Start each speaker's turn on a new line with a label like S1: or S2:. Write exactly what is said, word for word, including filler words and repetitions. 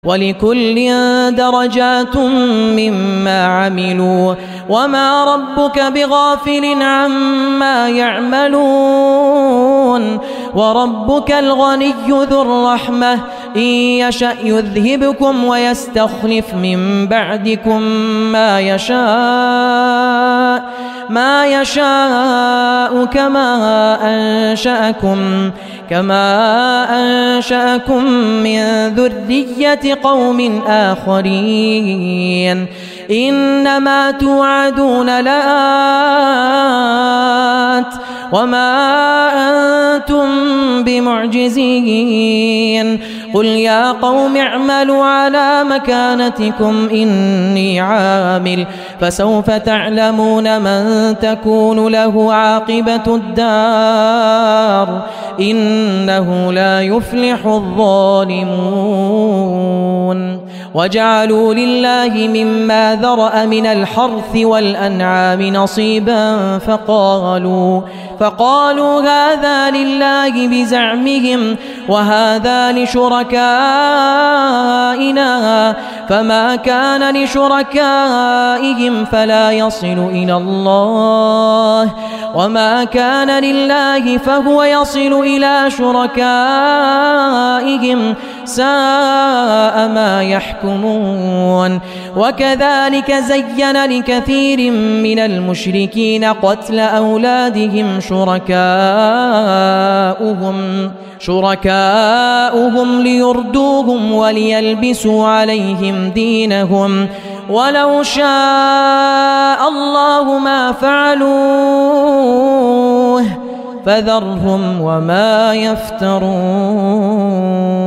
S1: ولكل درجات مما عملوا وما ربك بغافل عما يعملون وربك الغني ذو الرحمة إن يشأ يذهبكم ويستخلف من بعدكم ما يشاء ما يشاء كما أنشأكم كما أنشأكم من ذرية قوم آخرين إنما توعدون لآت وما أنتم بمعجزين قل يا قوم اعملوا على مكانتكم إني عامل فسوف تعلمون من تكون له عاقبة الدار إنه لا يفلح الظالمون وجعلوا لله مما ذرأ من الحرث والأنعام نصيبا فقالوا فقالوا هذا لله بزعمهم وهذا لشركائنا فما كان لشركائهم فلا يصل إلى الله وما كان لله فهو يصل إلى شركائهم ساء ما يحكمون وكذلك زين لكثير من المشركين قتل أولادهم شركاؤهم شركاؤهم ليردوهم وليلبسوا عليهم دينهم ولو شاء الله ما فعلوه فذرهم وما يفترون.